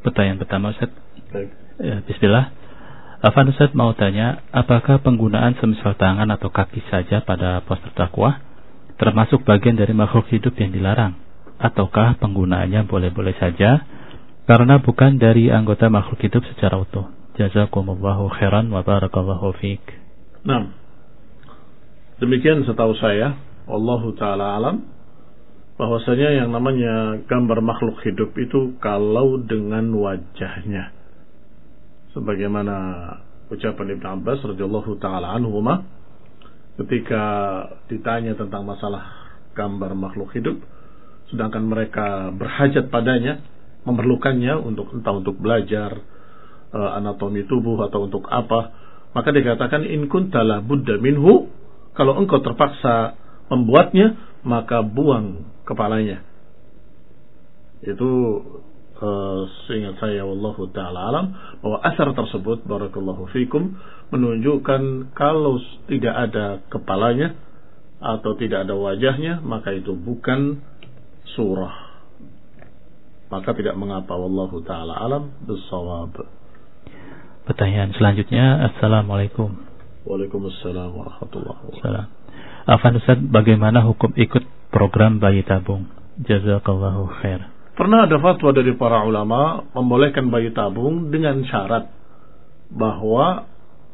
pertanyaan pertama, Ustaz. Baik. Bismillah. Afan Ustaz mau tanya, apakah penggunaan semisal tangan atau kaki saja pada poster dakwah termasuk bagian dari makhluk hidup yang dilarang? Ataukah penggunaannya boleh-boleh saja karena bukan dari anggota makhluk hidup secara utuh? Jazakumullahu khairan wa barakallahu fiik. Nah, demikian setahu saya, wallahu ta'ala alam, bahwasanya yang namanya gambar makhluk hidup itu kalau dengan wajahnya, sebagaimana ucapan Ibn Abbas radhiyallahu ta'ala anhuma ketika ditanya tentang masalah gambar makhluk hidup, sedangkan mereka berhajat padanya, memerlukannya entah untuk belajar anatomi tubuh atau untuk apa, maka dikatakan in kunta la budda minhu, kalau engkau terpaksa membuatnya maka buang kepalanya. Itu seingat saya wallahu ta'ala alam, bahwa asar tersebut barakallahu fikum menunjukkan kalau tidak ada kepalanya atau tidak ada wajahnya maka itu bukan surah, maka tidak mengapa, wallahu ta'ala alam bissawab. Pertanyaan selanjutnya, Assalamualaikum. Waalaikumsalam warahmatullahi wabarakatuh. Afan Ustaz, bagaimana hukum ikut program bayi tabung? Jazakallahu khair. Pernah ada fatwa dari para ulama membolehkan bayi tabung dengan syarat bahwa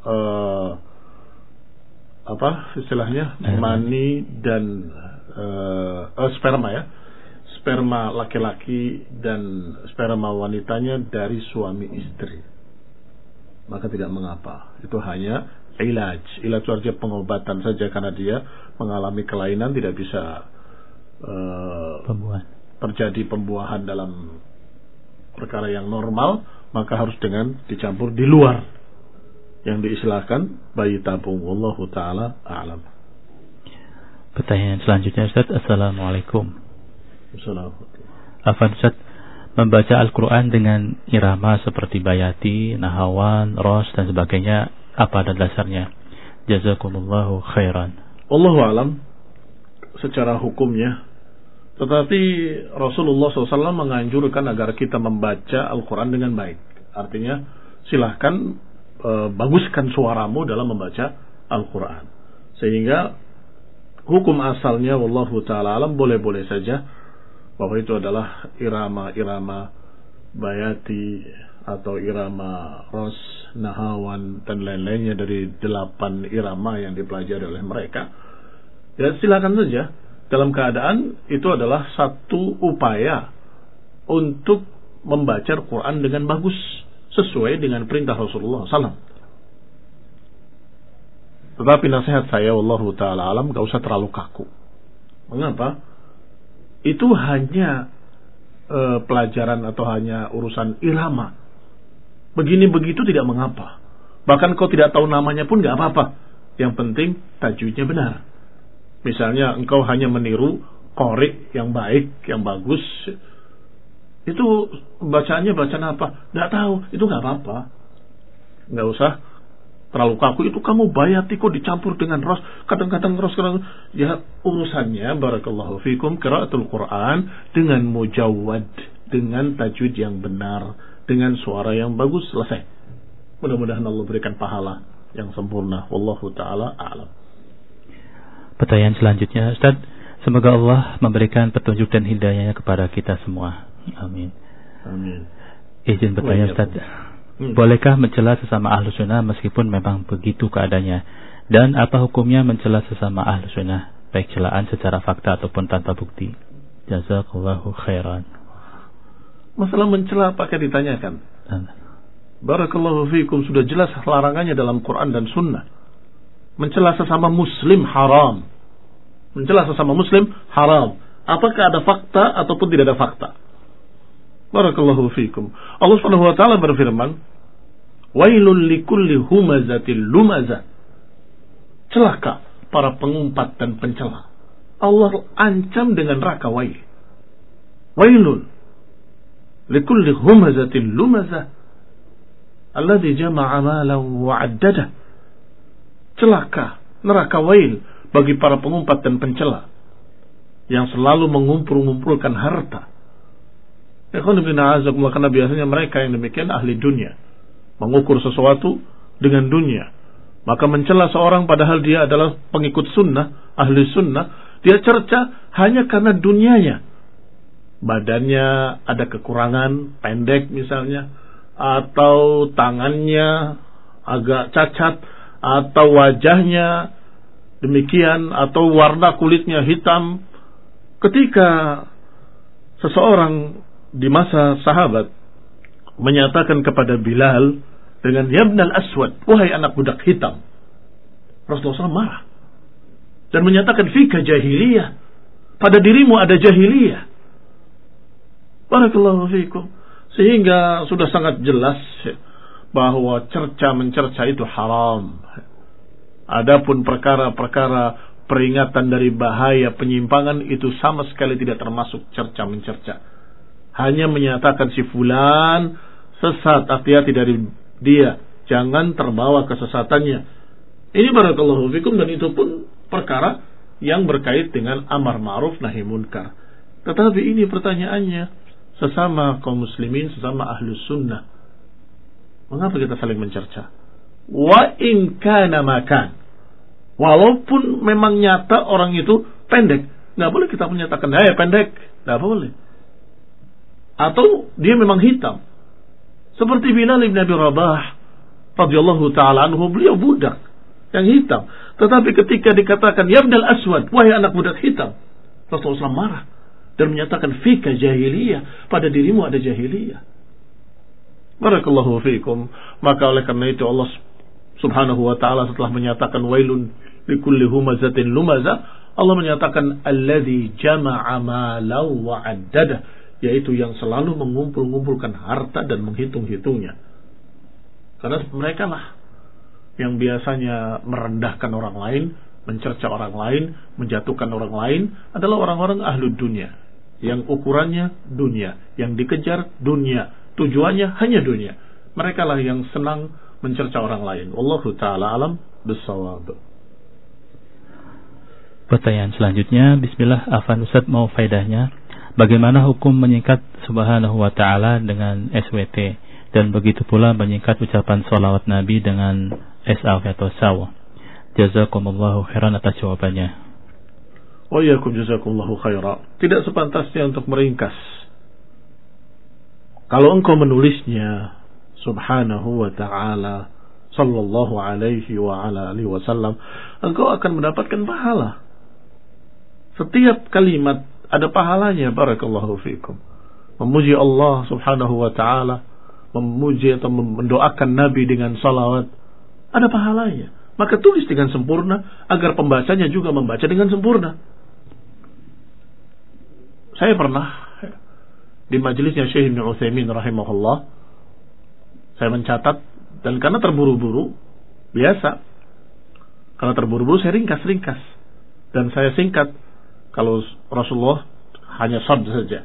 istilahnya mani dan sperma laki-laki dan sperma wanitanya dari suami istri, maka tidak mengapa. Itu hanya ilaj saja, pengobatan saja, karena dia mengalami kelainan, tidak bisa terjadi pembuahan dalam perkara yang normal, maka harus dengan dicampur di luar yang diistilahkan bayi tabung. Wallahu ta'ala a'lam. Pertanyaan selanjutnya, Ustaz. Assalamualaikum. Assalamualaikum. Afan Ustaz, membaca Al-Quran dengan irama seperti bayati, nahawan, ros dan sebagainya, apa dan dasarnya? Jazakumullahu khairan. Wallahu a'lam secara hukumnya, tetapi Rasulullah SAW menganjurkan agar kita membaca Al-Quran dengan baik. Artinya silahkan baguskan suaramu dalam membaca Al-Quran, sehingga hukum asalnya wallahu ta'ala alam boleh-boleh saja, bahwa itu adalah irama-irama bayati atau irama ros, nahawan dan lain-lainnya dari 8 irama yang dipelajari oleh mereka. Ya silakan saja, dalam keadaan itu adalah satu upaya untuk membaca Al-Quran dengan bagus sesuai dengan perintah Rasulullah SAW. Tetapi nasihat saya wallahu ta'ala alam, gak usah terlalu kaku. Mengapa? Itu hanya pelajaran atau hanya urusan irama. Begini begitu tidak mengapa. Bahkan kau tidak tahu namanya pun gak apa-apa. Yang penting tajwidnya benar. Misalnya engkau hanya meniru qori yang baik, yang bagus, itu bacaannya bacaan apa? Gak tahu, itu gak apa-apa. Gak usah terlalu kaku. Itu kamu bayati kok dicampur dengan ros, kadang-kadang ros, ya urusannya barakallahu fikum qiraatul Quran dengan mujawwad, dengan tajwid yang benar, dengan suara yang bagus, selesai. Mudah-mudahan Allah berikan pahala yang sempurna. Wallahu ta'ala a'lam. Pertanyaan selanjutnya, Ustaz, semoga Allah memberikan petunjuk dan hidayahnya kepada kita semua. Amin. Amin. Izin bertanya, Ustaz, bolehkah mencela sesama ahlu sunnah meskipun memang begitu keadaannya? Dan apa hukumnya mencela sesama ahlu sunnah, baik celaan secara fakta ataupun tanpa bukti? Jazakallahu khairan. Masalah mencela pakai ditanyakan. Barakallahu fiikum, sudah jelas larangannya dalam Quran dan Sunnah. Mencela sesama muslim haram. Mencela sesama muslim haram. Apakah ada fakta ataupun tidak ada fakta? Barakallahu fiikum. Allah Subhanahu wa taala berfirman, "Wailul likulli humazatil lumazah." Celaka para pengumpat dan pencela. Allah ancam dengan neraka wail. Wailun likulli humazatil lumazah alladzi jama'a malan wa 'addadah. Celaka, neraka wail bagi para pengumpat dan pencela yang selalu mengumpul-ngumpulkan harta Karena biasanya mereka yang demikian ahli dunia, mengukur sesuatu dengan dunia. Maka mencela seorang padahal dia adalah pengikut sunnah, ahli sunnah, dia cerca hanya karena dunianya. Badannya ada kekurangan, pendek misalnya, atau tangannya agak cacat, atau wajahnya demikian, atau warna kulitnya hitam. Ketika seseorang di masa sahabat menyatakan kepada Bilal dengan ya ibnal aswad, wahai anak budak hitam, Rasulullah SAW marah dan menyatakan fika jahiliyah, pada dirimu ada jahiliyah. Barakallahu fikum. Sehingga sudah sangat jelas bahwa mencerca itu haram. Adapun perkara-perkara peringatan dari bahaya penyimpangan itu sama sekali tidak termasuk cerca mencerca. Hanya menyatakan si fulan sesat, hati-hati dari dia, jangan terbawa kesesatannya. Ini barakallahu fikum, dan itu pun perkara yang berkait dengan amar ma'ruf nahi munkar. Tetapi ini pertanyaannya, sesama kaum muslimin, sesama ahlus sunnah, mengapa kita saling mencerca? Wa in kana makan, walaupun memang nyata orang itu pendek, nggak boleh kita menyatakan ya pendek, nggak boleh. Atau dia memang hitam, seperti Bilal bin Abi Rabah radhiyallahu taala anhu, beliau budak yang hitam, tetapi ketika dikatakan ya ibnal aswad, wahai anak budak hitam, Rasulullah SAW marah dan menyatakan fika jahiliyah, pada dirimu ada jahiliyah. Barakallahu fikum. Maka oleh karena itu Allah subhanahu wa ta'ala setelah menyatakan wailun likulli humazatin lumazah, Allah menyatakan alladzi jama'a malan wa 'addada, yaitu yang selalu mengumpulkan harta dan menghitung-hitungnya. Karena mereka lah yang biasanya merendahkan orang lain, mencerca orang lain, menjatuhkan orang lain, adalah orang-orang ahlud dunia, yang ukurannya dunia, yang dikejar dunia, tujuannya hanya dunia. Mereka lah yang senang mencerca orang lain. Wallahu ta'ala alam bissawab. Pertanyaan selanjutnya, bismillah, Afan Ustaz, mau faedahnya, bagaimana hukum menyingkat subhanahu wa ta'ala dengan SWT, dan begitu pula menyingkat ucapan sholawat Nabi dengan SAW atau SAW? Jazakumullahu khairan atas jawabannya. Wa iyyakum jazakumullahu khairan. Tidak sepantasnya untuk meringkas. Kalau engkau menulisnya subhanahu wa ta'ala sallallahu alaihi wa ala alihi wasallam, engkau akan mendapatkan pahala. Setiap kalimat ada pahalanya. Barakallahu fikum. Memuji Allah subhanahu wa ta'ala, memuji atau mendoakan Nabi dengan salawat, ada pahalanya. Maka tulis dengan sempurna agar pembacanya juga membaca dengan sempurna. Saya pernah di majelisnya Syekh Ibn Utsaimin rahimahullah, saya mencatat, dan karena terburu-buru, biasa, karena terburu-buru saya ringkas dan saya singkat. Kalau Rasulullah hanya sad saja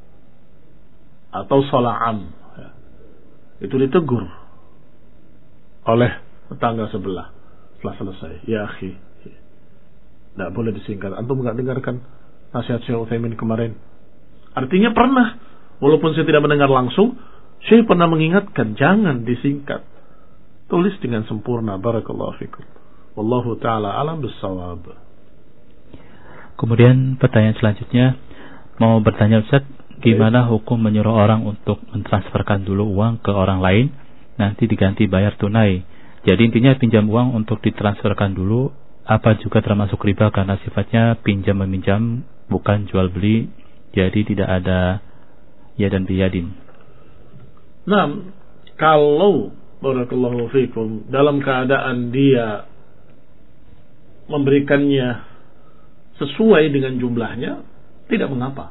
atau sala'am, itu ditegur oleh tetangga sebelah setelah selesai. Ya akhi, tidak boleh disingkat. Antum nggak dengarkan nasihat Syekh Utsaimin kemarin? Artinya pernah, walaupun saya tidak mendengar langsung, Syekh pernah mengingatkan jangan disingkat, tulis dengan sempurna. Barakallahu fikum. Wallahu ta'ala alam bissawab. Kemudian pertanyaan selanjutnya, mau bertanya Ustaz, gimana hukum menyuruh orang untuk mentransferkan dulu uang ke orang lain, nanti diganti bayar tunai? Jadi intinya pinjam uang untuk ditransferkan dulu, apa juga termasuk riba karena sifatnya pinjam meminjam, bukan jual beli, jadi tidak ada ya dan biyadin. Nah, kalau barakallahu fikum dalam keadaan dia memberikannya sesuai dengan jumlahnya, tidak mengapa.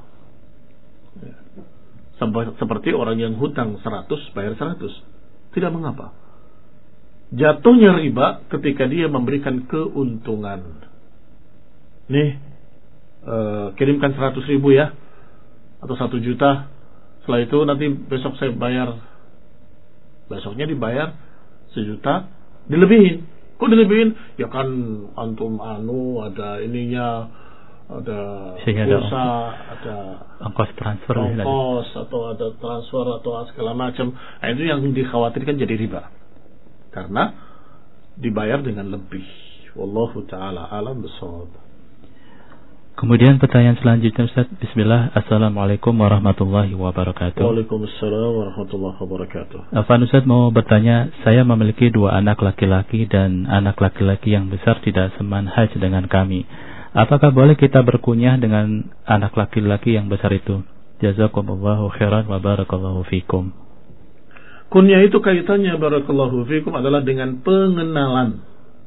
Seperti orang yang hutang 100 bayar 100, tidak mengapa. Jatuhnya riba ketika dia memberikan keuntungan. Nih, kirimkan 100.000 ya, atau 1 juta. Setelah itu nanti besok saya bayar. Besoknya dibayar 1 juta, dilebihin. Kok dilebihin? Ya kan antum ada ininya, ada sehingga pulsa, ada ongkos transfer, atau ada transfer atau segala macam. Nah, itu yang dikhawatirkan jadi riba. Karena dibayar dengan lebih. Wallahu taala alam bissawab. Kemudian pertanyaan selanjutnya Ustaz. Bismillah. Assalamualaikum warahmatullahi wabarakatuh. Waalaikumsalam warahmatullahi wabarakatuh. Afan Ustaz mau bertanya, saya memiliki 2 anak laki-laki dan anak laki-laki yang besar tidak semanhaj dengan kami. Apakah boleh kita berkunyah dengan anak laki-laki yang besar itu? Jazakumullahu khairan wa barakallahu fikum. Kunyah itu kaitannya barakallahu fikum adalah dengan pengenalan.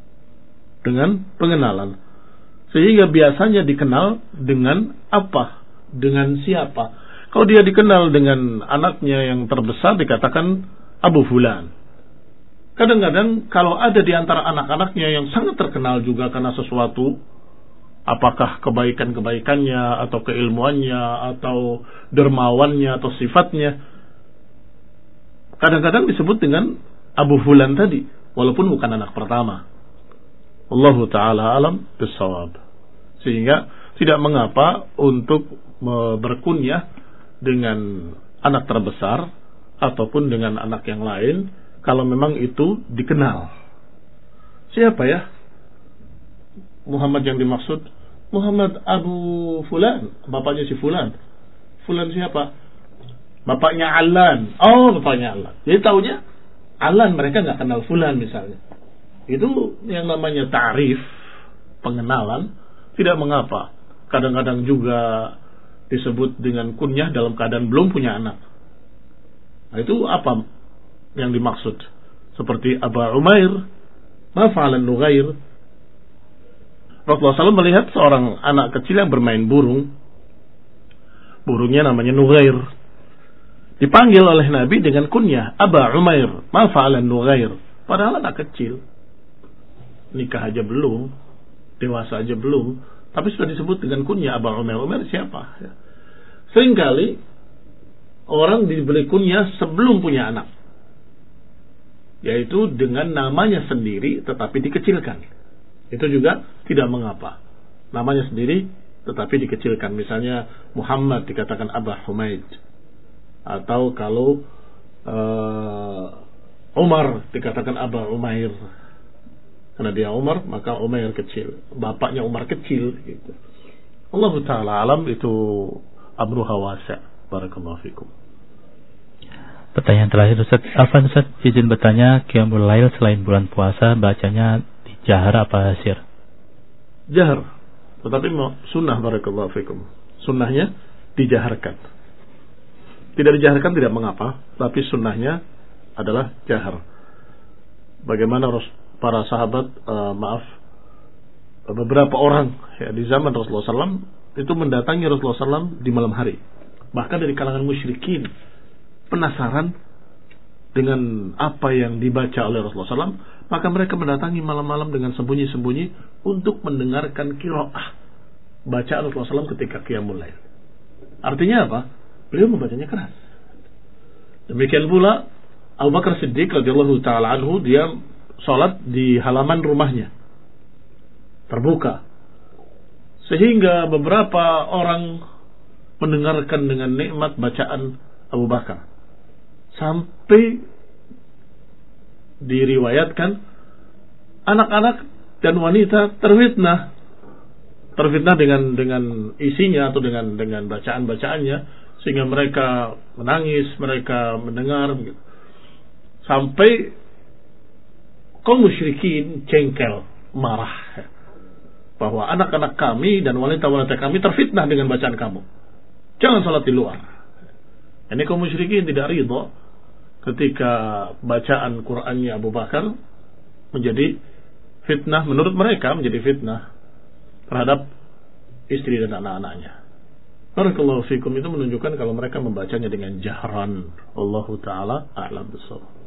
Dengan pengenalan. Sehingga biasanya dikenal dengan apa? Dengan siapa? Kalau dia dikenal dengan anaknya yang terbesar dikatakan Abu Fulan. Kadang-kadang kalau ada di antara anak-anaknya yang sangat terkenal juga karena sesuatu, apakah kebaikan-kebaikannya atau keilmuannya atau dermawannya atau sifatnya, kadang-kadang disebut dengan Abu Fulan tadi, walaupun bukan anak pertama. Allahu ta'ala alam bissawab. Sehingga tidak mengapa untuk berkunyah dengan anak terbesar ataupun dengan anak yang lain kalau memang itu dikenal. Siapa ya Muhammad yang dimaksud? Muhammad Abu Fulan, bapaknya si Fulan. Fulan siapa? Bapaknya Alan. Oh, bapaknya Alan. Jadi taunya Alan, mereka nggak kenal Fulan misalnya. Itu yang namanya ta'rif, pengenalan, tidak mengapa. Kadang-kadang juga disebut dengan kunyah dalam keadaan belum punya anak. Nah, itu apa yang dimaksud? Seperti Aba Umair, ma fa'alan Nughair. Rasulullah SAW melihat seorang anak kecil yang bermain burung. Burungnya namanya Nughair. Dipanggil oleh Nabi dengan kunyah, Aba Umair, ma fa'alan Nughair. Padahal anak kecil. Nikah aja belum, dewasa aja belum, tapi sudah disebut dengan kunyah Abu Umair. Umair siapa? Seringkali orang diberi kunyah sebelum punya anak, yaitu dengan namanya sendiri tetapi dikecilkan. Itu juga tidak mengapa. Namanya sendiri tetapi dikecilkan. Misalnya Muhammad dikatakan Abu Humaid, atau kalau Umar dikatakan Abu Umair. Karena dia Umar, maka Umair kecil. Bapaknya Umar kecil. Gitu. Allah Ta'ala alam, itu amruha wasi'. Barakallahu fikum. Pertanyaan terakhir Ustaz. Afan Ustaz, izin bertanya, Qiyamul Lail selain bulan puasa bacanya di jahar apa sir? Jahar. Tetapi sunnah, barakallahu fikum. Sunnahnya dijaharkan. Tidak dijaharkan tidak mengapa, tapi sunnahnya adalah jahar. Bagaimana para sahabat, beberapa orang ya, di zaman Rasulullah SAW itu mendatangi Rasulullah SAW di malam hari. Bahkan dari kalangan musyrikin penasaran dengan apa yang dibaca oleh Rasulullah SAW, maka mereka mendatangi malam-malam dengan sembunyi-sembunyi untuk mendengarkan qiraah bacaan Rasulullah SAW ketika Qiyamul Lail. Artinya apa? Beliau membacanya keras. Demikian pula Abu Bakar Siddiq radhiyallahu ta'ala anhu, dia sholat di halaman rumahnya terbuka, sehingga beberapa orang mendengarkan dengan nikmat bacaan Abu Bakar, sampai diriwayatkan anak-anak dan wanita terfitnah dengan isinya atau dengan bacaan-bacaannya, sehingga mereka menangis, mereka mendengar gitu. Sampai kaum musyrikin jengkel, marah bahwa anak-anak kami dan wanita-wanita kami terfitnah dengan bacaan kamu. Jangan salat di luar. Ini kaum musyrikin tidak ridha ketika bacaan Qur'annya Abu Bakar menjadi fitnah, menurut mereka menjadi fitnah terhadap istri dan anak-anaknya. Barakallahu fikum, itu menunjukkan kalau mereka membacanya dengan jahran. Allahu ta'ala a'lam bissawab.